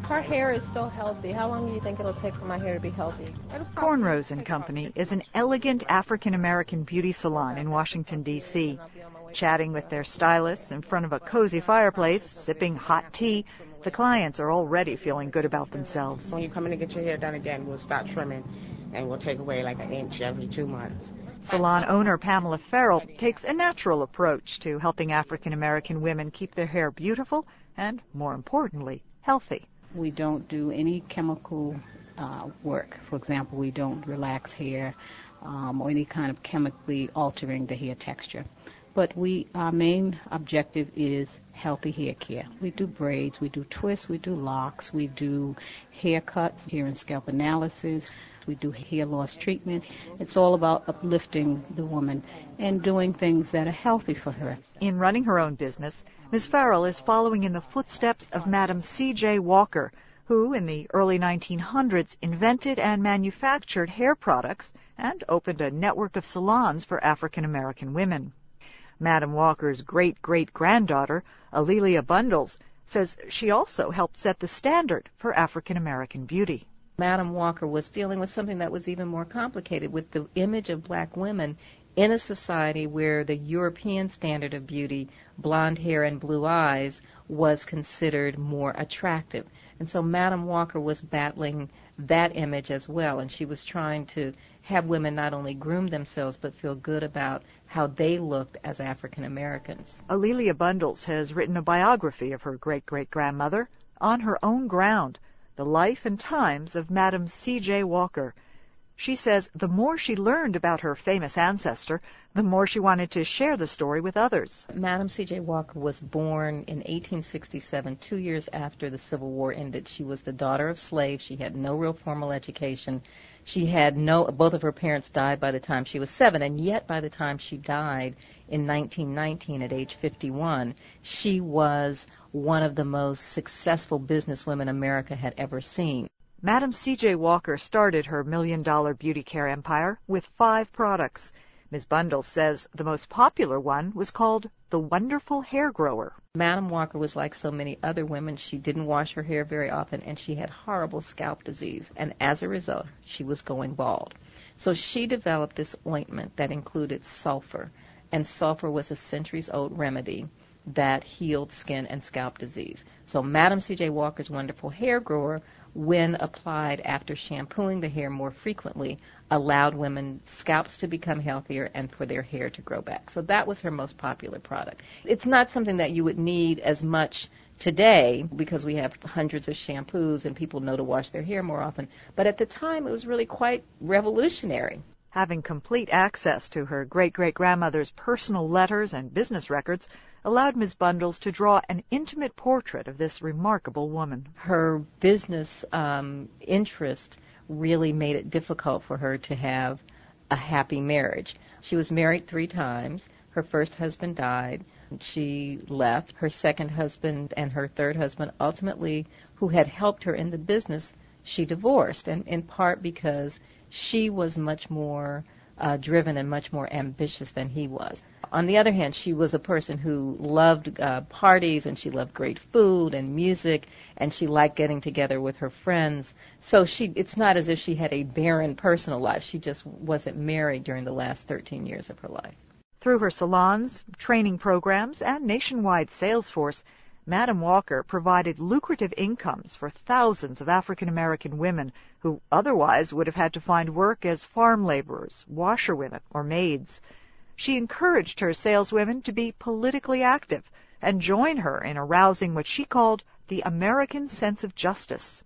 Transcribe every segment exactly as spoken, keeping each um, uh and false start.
Her hair is still healthy. How long do you think it'll take for my hair to be healthy? Cornrows and Company is an elegant African-American beauty salon in Washington, D C Chatting with their stylists in front of a cozy fireplace, sipping hot tea, the clients are already feeling good about themselves. When you come in to get your hair done again, we'll start trimming, and we'll take away like an inch every two months. Salon owner Pamela Farrell takes a natural approach to helping African-American women keep their hair beautiful and, more importantly, healthy. We don't do any chemical uh, work. For example, we don't relax hair um, or any kind of chemically altering the hair texture. But we, our main objective is healthy hair care. We do braids, we do twists, we do locks, we do haircuts, hair and scalp analysis, we do hair loss treatments. It's all about uplifting the woman and doing things that are healthy for her. In running her own business, Miz Farrell is following in the footsteps of Madam C J Walker, who in the early nineteen hundreds invented and manufactured hair products and opened a network of salons for African-American women. Madam Walker's great-great-granddaughter, Alelia Bundles, says she also helped set the standard for African-American beauty. Madam Walker was dealing with something that was even more complicated, with the image of black women in a society where the European standard of beauty, blonde hair and blue eyes, was considered more attractive. And so Madam Walker was battling that image as well, and she was trying to have women not only groom themselves but feel good about how they looked as African Americans. Alelia Bundles has written a biography of her great-great-grandmother, On Her Own Ground, The Life and Times of Madam C J Walker. She says the more she learned about her famous ancestor, the more she wanted to share the story with others. Madam C J Walker was born in eighteen sixty-seven, two years after the Civil War ended. She was the daughter of slaves. She had no real formal education. She had no, both of her parents died by the time she was seven, and yet by the time she died in nineteen nineteen at age fifty-one, she was one of the most successful businesswomen America had ever seen. Madam C J Walker started her million-dollar beauty care empire with five products. Miz Bundles says the most popular one was called the Wonderful Hair Grower. Madam Walker was like so many other women. She didn't wash her hair very often, and she had horrible scalp disease. And as a result, she was going bald. So she developed this ointment that included sulfur, and sulfur was a centuries-old remedy that healed skin and scalp disease. So Madam C J Walker's Wonderful Hair Grower, when applied after shampooing the hair more frequently, allowed women's scalps to become healthier and for their hair to grow back. So that was her most popular product. It's not something that you would need as much today because we have hundreds of shampoos and people know to wash their hair more often. But at the time, it was really quite revolutionary. Having complete access to her great-great-grandmother's personal letters and business records allowed Miz Bundles to draw an intimate portrait of this remarkable woman. Her business um, interest really made it difficult for her to have a happy marriage. She was married three times. Her first husband died. She left. Her second husband and her third husband, ultimately, who had helped her in the business, she divorced, and in part because she was much more uh, driven and much more ambitious than he was. On the other hand, she was a person who loved uh, parties, and she loved great food and music, and she liked getting together with her friends. So she, it's not as if she had a barren personal life. She just wasn't married during the last thirteen years of her life. Through her salons, training programs, and nationwide sales force, Madam Walker provided lucrative incomes for thousands of African-American women who otherwise would have had to find work as farm laborers, washerwomen, or maids. She encouraged her saleswomen to be politically active and join her in arousing what she called the American sense of justice.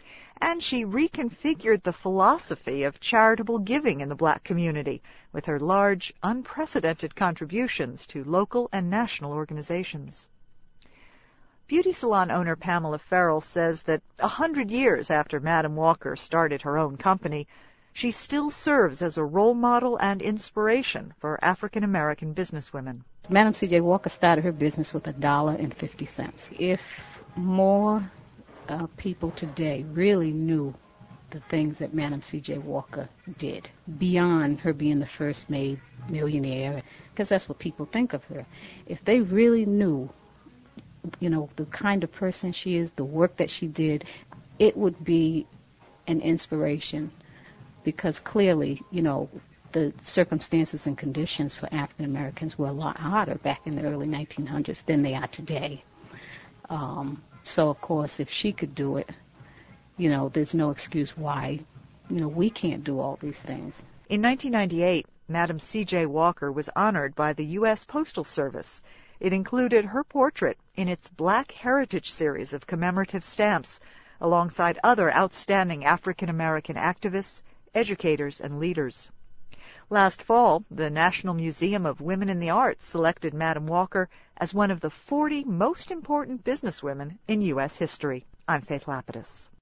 And she reconfigured the philosophy of charitable giving in the black community with her large, unprecedented contributions to local and national organizations. Beauty salon owner Pamela Farrell says that a hundred years after Madam Walker started her own company, she still serves as a role model and inspiration for African-American businesswomen. Madam C J Walker started her business with a dollar and fifty cents. If more uh, people today really knew the things that Madam C J Walker did, beyond her being the first made millionaire, because that's what people think of her, if they really knew you know, the kind of person she is, the work that she did, it would be an inspiration, because clearly, you know, the circumstances and conditions for African Americans were a lot harder back in the early nineteen hundreds than they are today. Um, so, of course, if she could do it, you know, there's no excuse why, you know, we can't do all these things. In nineteen ninety-eight, Madam C J Walker was honored by the U S Postal Service. It included her portrait in its Black Heritage series of commemorative stamps, alongside other outstanding African American activists, educators, and leaders. Last fall, the National Museum of Women in the Arts selected Madam Walker as one of the forty most important businesswomen in U S history. I'm Faith Lapidus.